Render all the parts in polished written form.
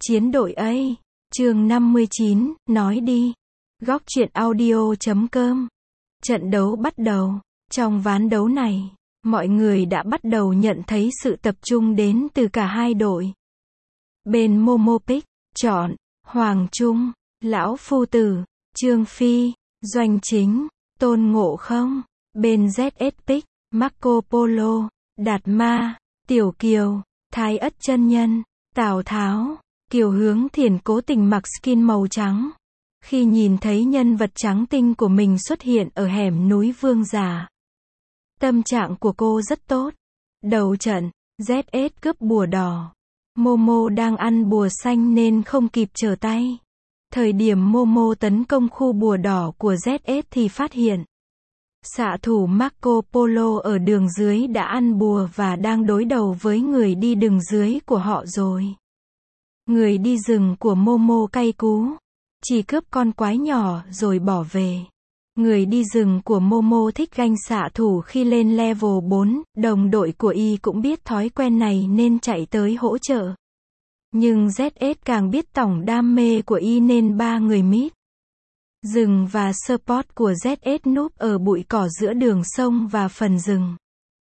Chiến đội A. Chương 59, nói đi. Góc truyện audio.com. Trận đấu bắt đầu. Trong ván đấu này, mọi người đã bắt đầu nhận thấy sự tập trung đến từ cả hai đội. Bên Momopic, chọn Hoàng Trung, Lão Phu Tử, Trương Phi, Doanh Chính, Tôn Ngộ Không. Bên ZSPic, Marco Polo, Đạt Ma, Tiểu Kiều, Thái Ất Chân Nhân, Tào Tháo. Kiều Hướng Thiền cố tình mặc skin màu trắng. Khi nhìn thấy nhân vật trắng tinh của mình xuất hiện ở hẻm núi Vương Giả, tâm trạng của cô rất tốt. Đầu trận, ZS cướp bùa đỏ. Momo đang ăn bùa xanh nên không kịp trở tay. Thời điểm Momo tấn công khu bùa đỏ của ZS thì phát hiện xạ thủ Marco Polo ở đường dưới đã ăn bùa và đang đối đầu với người đi đường dưới của họ rồi. Người đi rừng của Momo cay cú, chỉ cướp con quái nhỏ rồi bỏ về. Người đi rừng của Momo thích ganh xạ thủ khi lên level 4, đồng đội của Y cũng biết thói quen này nên chạy tới hỗ trợ. Nhưng ZS càng biết tổng đam mê của Y nên ba người mid rừng và support của ZS núp ở bụi cỏ giữa đường sông và phần rừng.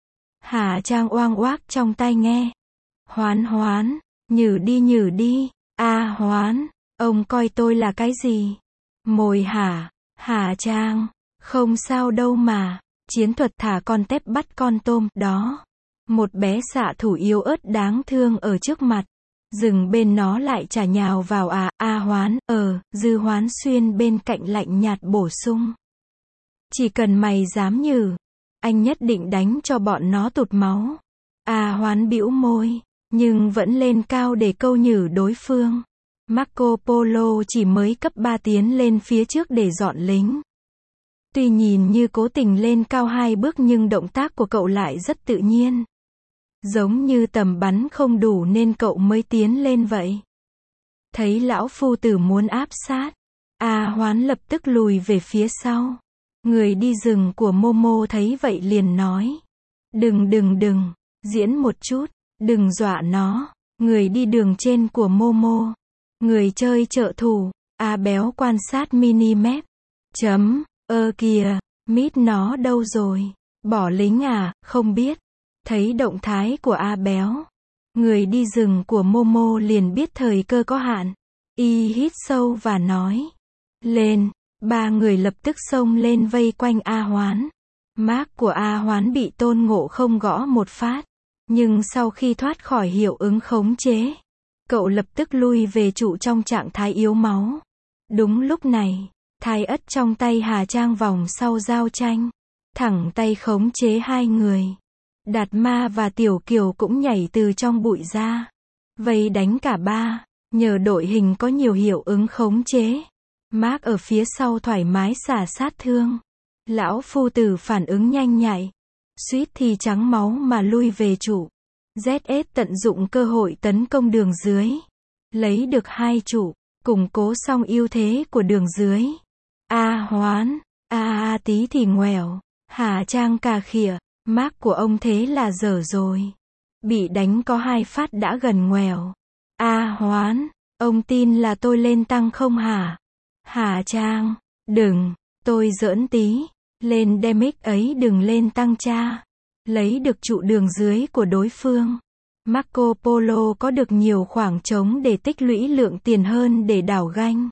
Hà Trang oang oác trong tai nghe. Hoán hoán, nhử đi, Hoán, ông coi tôi là cái gì? Mồi hả? Hà Trang, không sao đâu mà, chiến thuật thả con tép bắt con tôm, đó. Một bé xạ thủ yếu ớt đáng thương ở trước mặt. Rừng bên nó lại chả nhào vào Hoán, Dư Hoán Xuyên bên cạnh lạnh nhạt bổ sung. Chỉ cần mày dám nhử, anh nhất định đánh cho bọn nó tụt máu. Hoán bĩu môi, nhưng vẫn lên cao để câu nhử đối phương. Marco Polo chỉ mới cấp 3 tiến lên phía trước để dọn lính. Tuy nhìn như cố tình lên cao 2 bước nhưng động tác của cậu lại rất tự nhiên. Giống như tầm bắn không đủ nên cậu mới tiến lên vậy. Thấy Lão Phu Tử muốn áp sát, Hoán lập tức lùi về phía sau. Người đi rừng của Momo thấy vậy liền nói. Đừng, diễn một chút, đừng dọa nó. Người đi đường trên của Momo. Người chơi trợ thủ, béo quan sát minimap. Kìa, mít nó đâu rồi? Bỏ lính không biết. Thấy động thái của béo, người đi rừng của Momo liền biết thời cơ có hạn. Y hít sâu và nói. Lên, ba người lập tức xông lên vây quanh Hoán. Mark của Hoán bị Tôn Ngộ Không gõ một phát. Nhưng sau khi thoát khỏi hiệu ứng khống chế, cậu lập tức lui về trụ trong trạng thái yếu máu. Đúng lúc này, Thái Ất trong tay Hà Trang vòng sau giao tranh, thẳng tay khống chế hai người. Đạt Ma và Tiểu Kiều cũng nhảy từ trong bụi ra, vây đánh cả ba. Nhờ đội hình có nhiều hiệu ứng khống chế, Mark ở phía sau thoải mái xả sát thương. Lão Phu Tử phản ứng nhanh nhạy, suýt thì trắng máu mà lui về trụ. ZS tận dụng cơ hội tấn công đường dưới, lấy được 2 trụ, củng cố xong ưu thế của đường dưới. Hoán, tí thì ngoẻo, Hà Trang cà khịa, Mark của ông thế là dở rồi. Bị đánh có 2 phát đã gần ngoẻo. Hoán, ông tin là tôi lên tăng không hả? Hà Trang, đừng, tôi giỡn tí, lên damage ấy đừng lên tăng cha. Lấy được trụ đường dưới của đối phương. Marco Polo có được nhiều khoảng trống để tích lũy lượng tiền hơn để đảo ganh.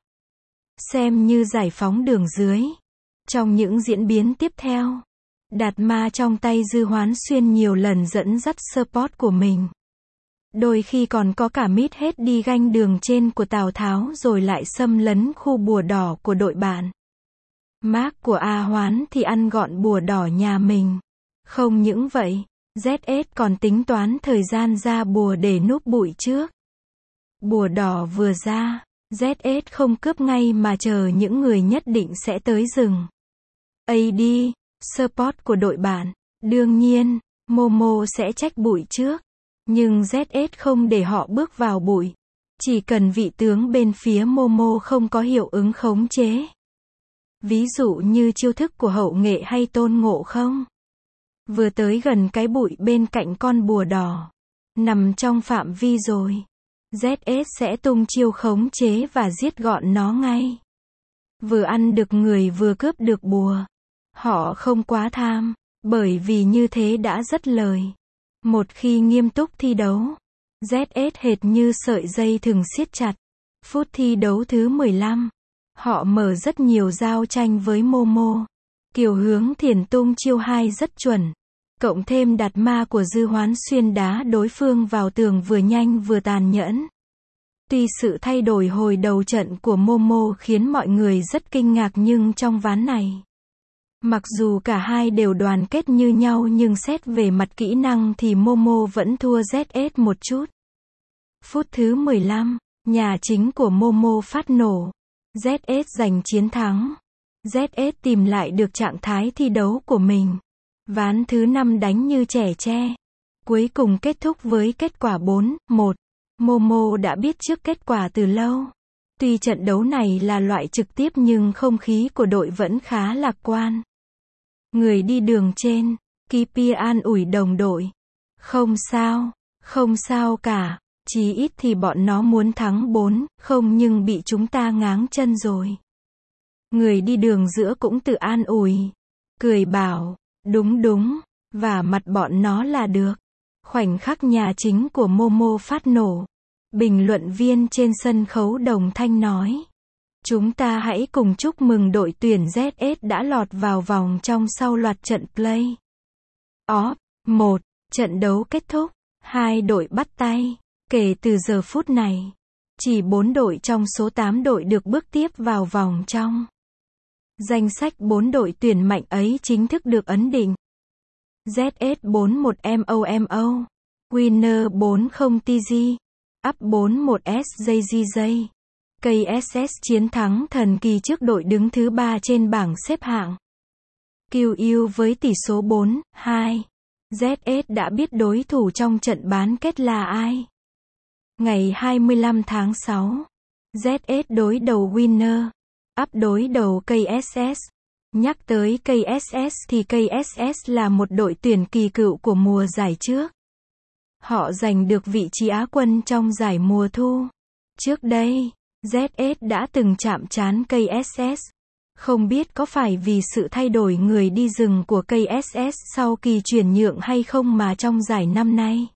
Xem như giải phóng đường dưới. Trong những diễn biến tiếp theo, Đạt Ma trong tay Dư Hoán Xuyên nhiều lần dẫn dắt support của mình. Đôi khi còn có cả mid hết đi ganh đường trên của Tào Tháo rồi lại xâm lấn khu bùa đỏ của đội bạn. Mark của Hoán thì ăn gọn bùa đỏ nhà mình. Không những vậy, ZS còn tính toán thời gian ra bùa để núp bụi trước. Bùa đỏ vừa ra, ZS không cướp ngay mà chờ những người nhất định sẽ tới rừng. AD, support của đội bạn, đương nhiên, Momo sẽ trách bụi trước. Nhưng ZS không để họ bước vào bụi. Chỉ cần vị tướng bên phía Momo không có hiệu ứng khống chế. Ví dụ như chiêu thức của Hậu Nghệ hay Tôn Ngộ Không. Vừa tới gần cái bụi bên cạnh con bùa đỏ, nằm trong phạm vi rồi, ZS sẽ tung chiêu khống chế và giết gọn nó ngay. Vừa ăn được người vừa cướp được bùa. Họ không quá tham, bởi vì như thế đã rất lời. Một khi nghiêm túc thi đấu, ZS hệt như sợi dây thừng siết chặt. Phút thi đấu thứ 15, họ mở rất nhiều giao tranh với Momo. Kiều Hướng Thiền tung chiêu 2 rất chuẩn. Cộng thêm đặt ma của Dư Hoán xuyên đá đối phương vào tường vừa nhanh vừa tàn nhẫn. Tuy sự thay đổi hồi đầu trận của Momo khiến mọi người rất kinh ngạc nhưng trong ván này, mặc dù cả hai đều đoàn kết như nhau nhưng xét về mặt kỹ năng thì Momo vẫn thua ZS một chút. Phút thứ 15, nhà chính của Momo phát nổ. ZS giành chiến thắng. ZS tìm lại được trạng thái thi đấu của mình. Ván thứ 5 đánh như trẻ tre. Cuối cùng kết thúc với kết quả 4-1. Momo đã biết trước kết quả từ lâu. Tuy trận đấu này là loại trực tiếp nhưng không khí của đội vẫn khá lạc quan. Người đi đường trên, Kipia an ủi đồng đội. Không sao cả. Chí ít thì bọn nó muốn thắng 4-0 nhưng bị chúng ta ngáng chân rồi. Người đi đường giữa cũng tự an ủi. Cười bảo, đúng, và mặt bọn nó là được. Khoảnh khắc nhà chính của Momo phát nổ. Bình luận viên trên sân khấu đồng thanh nói. Chúng ta hãy cùng chúc mừng đội tuyển ZS đã lọt vào vòng trong sau loạt trận play. Off, 1. Trận đấu kết thúc. Hai đội bắt tay. Kể từ giờ phút này, chỉ 4 đội trong số 8 đội được bước tiếp vào vòng trong. Danh sách 4 đội tuyển mạnh ấy chính thức được ấn định. ZS 41 MOMO, Winner 40 TG, Up 41 SJJJ. KSS chiến thắng thần kỳ trước đội đứng thứ 3 trên bảng xếp hạng. QU với tỷ số 4-2. ZS đã biết đối thủ trong trận bán kết là ai. Ngày 25 tháng 6, ZS đối đầu Winner, Up đối đầu KSS. Nhắc tới KSS thì KSS là một đội tuyển kỳ cựu của mùa giải trước. Họ giành được vị trí Á quân trong giải mùa thu. Trước đây, ZS đã từng chạm trán KSS. Không biết có phải vì sự thay đổi người đi rừng của KSS sau kỳ chuyển nhượng hay không mà trong giải năm nay,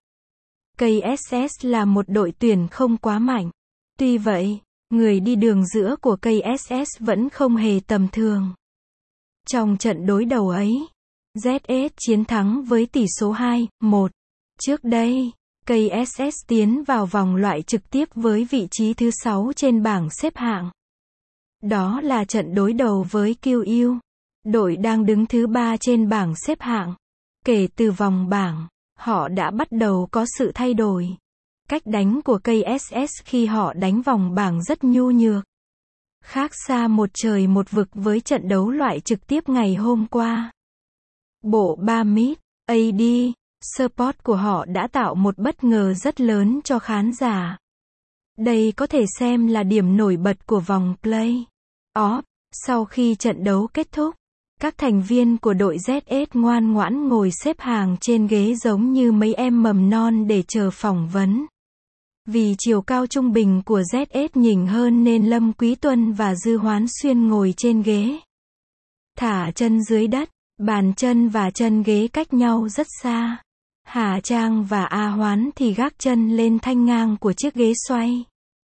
KSS là một đội tuyển không quá mạnh. Tuy vậy, người đi đường giữa của KSS vẫn không hề tầm thường. Trong trận đối đầu ấy, ZS chiến thắng với tỷ số 2-1. Trước đây, KSS tiến vào vòng loại trực tiếp với vị trí thứ 6 trên bảng xếp hạng. Đó là trận đối đầu với QU, đội đang đứng thứ 3 trên bảng xếp hạng. Kể từ vòng bảng, họ đã bắt đầu có sự thay đổi. Cách đánh của KSS khi họ đánh vòng bảng rất nhu nhược. Khác xa một trời một vực với trận đấu loại trực tiếp ngày hôm qua. Bộ 3 mid, AD, support của họ đã tạo một bất ngờ rất lớn cho khán giả. Đây có thể xem là điểm nổi bật của vòng play-off. Sau khi trận đấu kết thúc, các thành viên của đội ZS ngoan ngoãn ngồi xếp hàng trên ghế giống như mấy em mầm non để chờ phỏng vấn. Vì chiều cao trung bình của ZS nhỉnh hơn nên Lâm Quý Tuân và Dư Hoán Xuyên ngồi trên ghế. Thả chân dưới đất, bàn chân và chân ghế cách nhau rất xa. Hà Trang và A Hoán thì gác chân lên thanh ngang của chiếc ghế xoay.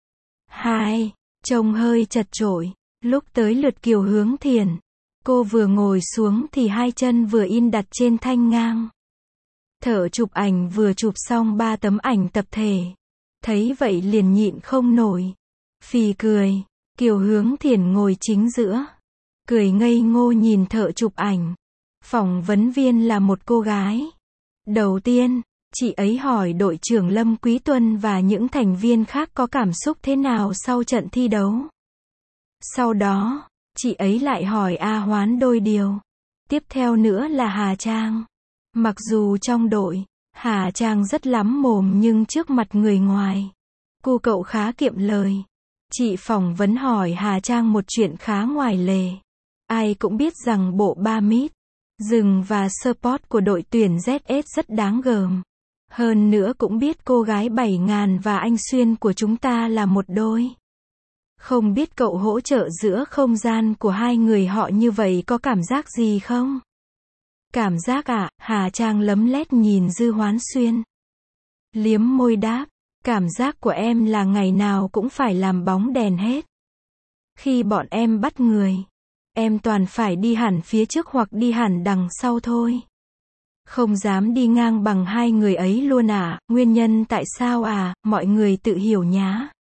2. Trông hơi chật chội. Lúc tới lượt Kiều Hướng Thiền, cô vừa ngồi xuống thì hai chân vừa in đặt trên thanh ngang. Thợ chụp ảnh vừa chụp xong 3 tấm ảnh tập thể. Thấy vậy liền nhịn không nổi. Phì cười. Kiều Hướng Thiền ngồi chính giữa. Cười ngây ngô nhìn thợ chụp ảnh. Phỏng vấn viên là một cô gái. Đầu tiên, chị ấy hỏi đội trưởng Lâm Quý Tuân và những thành viên khác có cảm xúc thế nào sau trận thi đấu. Sau đó, chị ấy lại hỏi A Hoán đôi điều. Tiếp theo nữa là Hà Trang. Mặc dù trong đội, Hà Trang rất lắm mồm nhưng trước mặt người ngoài, cô cậu khá kiệm lời. Chị phỏng vấn hỏi Hà Trang một chuyện khá ngoài lề. Ai cũng biết rằng bộ 3 mid, rừng và support của đội tuyển ZS rất đáng gờm. Hơn nữa cũng biết cô gái 7.000 và anh Xuyên của chúng ta là một đôi. Không biết cậu hỗ trợ giữa không gian của hai người họ như vậy có cảm giác gì không? Cảm giác à? Hà Trang lấm lét nhìn Dư Hoán Xuyên. Liếm môi đáp, cảm giác của em là ngày nào cũng phải làm bóng đèn hết. Khi bọn em bắt người, em toàn phải đi hẳn phía trước hoặc đi hẳn đằng sau thôi. Không dám đi ngang bằng hai người ấy luôn à, nguyên nhân tại sao à, mọi người tự hiểu nhá.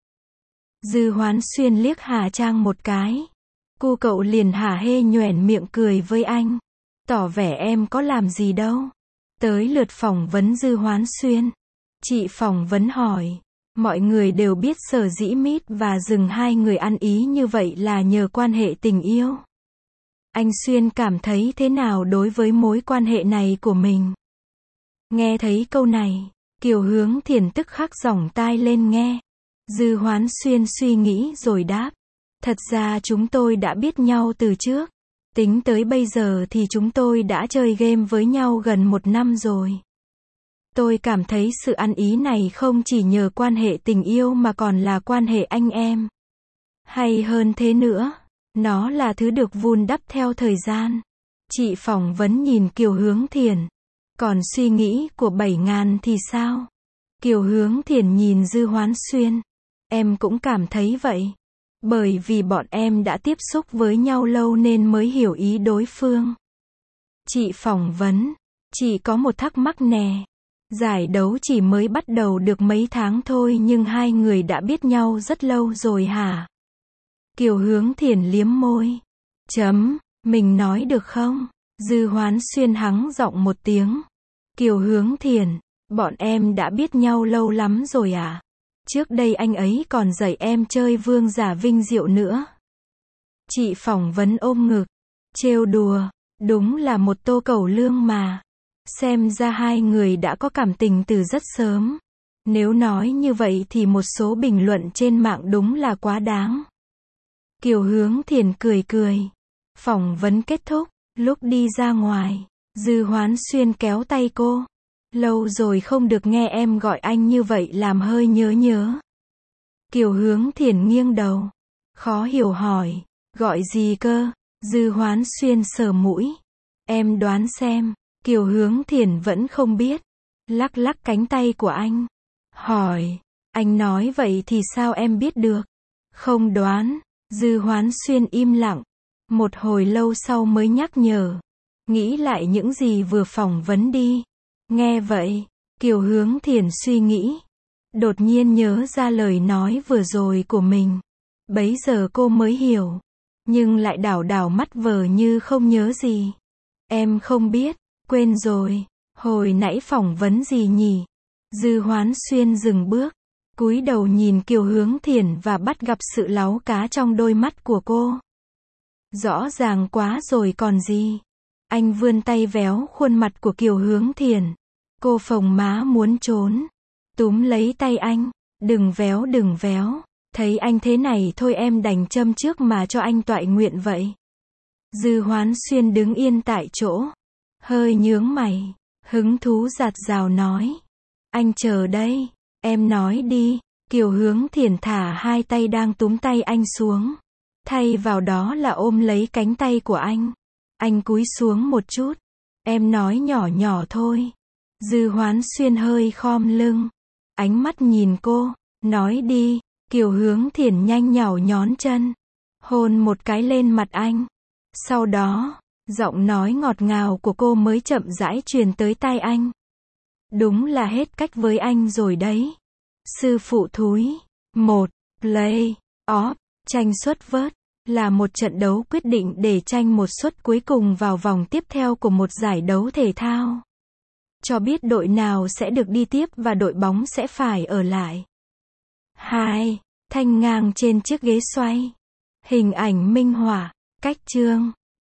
Dư Hoán Xuyên liếc Hà Trang một cái. Cô cậu liền hả hê nhoẻn miệng cười với anh. Tỏ vẻ em có làm gì đâu. Tới lượt phỏng vấn Dư Hoán Xuyên. Chị phỏng vấn hỏi. Mọi người đều biết Sở Dĩ Mít và Rừng hai người ăn ý như vậy là nhờ quan hệ tình yêu. Anh Xuyên cảm thấy thế nào đối với mối quan hệ này của mình? Nghe thấy câu này, Kiều Hướng Thiền tức khắc giỏng tai lên nghe. Dư Hoán Xuyên suy nghĩ rồi đáp. Thật ra chúng tôi đã biết nhau từ trước. Tính tới bây giờ thì chúng tôi đã chơi game với nhau gần 1 năm rồi. Tôi cảm thấy sự ăn ý này không chỉ nhờ quan hệ tình yêu mà còn là quan hệ anh em. Hay hơn thế nữa, nó là thứ được vun đắp theo thời gian. Chị phỏng vấn nhìn Kiều Hướng Thiền. Còn suy nghĩ của 7.000 thì sao? Kiều Hướng Thiền nhìn Dư Hoán Xuyên. Em cũng cảm thấy vậy. Bởi vì bọn em đã tiếp xúc với nhau lâu nên mới hiểu ý đối phương. Chị phỏng vấn. Chị có một thắc mắc nè. Giải đấu chỉ mới bắt đầu được mấy tháng thôi nhưng hai người đã biết nhau rất lâu rồi hả? Kiều Hướng Thiền liếm môi. Mình nói được không? Dư Hoán Xuyên hắng giọng một tiếng. Kiều Hướng Thiền, bọn em đã biết nhau lâu lắm rồi à? Trước đây anh ấy còn dạy em chơi Vương Giả Vinh Diệu nữa. Chị phỏng vấn ôm ngực. Trêu đùa, đúng là một tô cẩu lương mà. Xem ra hai người đã có cảm tình từ rất sớm. Nếu nói như vậy thì một số bình luận trên mạng đúng là quá đáng. Kiều Hướng Thiền cười cười. Phỏng vấn kết thúc, lúc đi ra ngoài, Dư Hoán Xuyên kéo tay cô. Lâu rồi không được nghe em gọi anh như vậy làm hơi nhớ. Kiều Hướng Thiền nghiêng đầu. Khó hiểu hỏi. Gọi gì cơ? Dư Hoán Xuyên sờ mũi. Em đoán xem. Kiều Hướng Thiền vẫn không biết. Lắc lắc cánh tay của anh. Hỏi. Anh nói vậy thì sao em biết được? Không đoán. Dư Hoán Xuyên im lặng. Một hồi lâu sau mới nhắc nhở. Nghĩ lại những gì vừa phỏng vấn đi. Nghe vậy, Kiều Hướng Thiền suy nghĩ. Đột nhiên nhớ ra lời nói vừa rồi của mình. Bấy giờ cô mới hiểu. Nhưng lại đảo đảo mắt vờ như không nhớ gì. Em không biết, quên rồi. Hồi nãy phỏng vấn gì nhỉ? Dư Hoán Xuyên dừng bước. Cúi đầu nhìn Kiều Hướng Thiền và bắt gặp sự láu cá trong đôi mắt của cô. Rõ ràng quá rồi còn gì. Anh vươn tay véo khuôn mặt của Kiều Hướng Thiền. Cô phồng má muốn trốn. Túm lấy tay anh. Đừng véo. Thấy anh thế này thôi em đành châm trước mà cho anh toại nguyện vậy. Dư Hoán Xuyên đứng yên tại chỗ. Hơi nhướng mày. Hứng thú dạt dào nói. Anh chờ đây. Em nói đi. Kiều Hướng Thiền thả hai tay đang túm tay anh xuống. Thay vào đó là ôm lấy cánh tay của anh. Anh cúi xuống một chút. Em nói nhỏ nhỏ thôi. Dư Hoán Xuyên hơi khom lưng. Ánh mắt nhìn cô. Nói đi. Kiều Hướng Thiền nhanh nhảu nhón chân. Hôn một cái lên mặt anh. Sau đó, giọng nói ngọt ngào của cô mới chậm rãi truyền tới tai anh. Đúng là hết cách với anh rồi đấy. Sư phụ thúi. 1. Play off. Tranh suất vớt. Là một trận đấu quyết định để tranh một suất cuối cùng vào vòng tiếp theo của một giải đấu thể thao. Cho biết đội nào sẽ được đi tiếp và đội bóng sẽ phải ở lại. 2. Thanh ngang trên chiếc ghế xoay. Hình ảnh minh họa. Cách chương.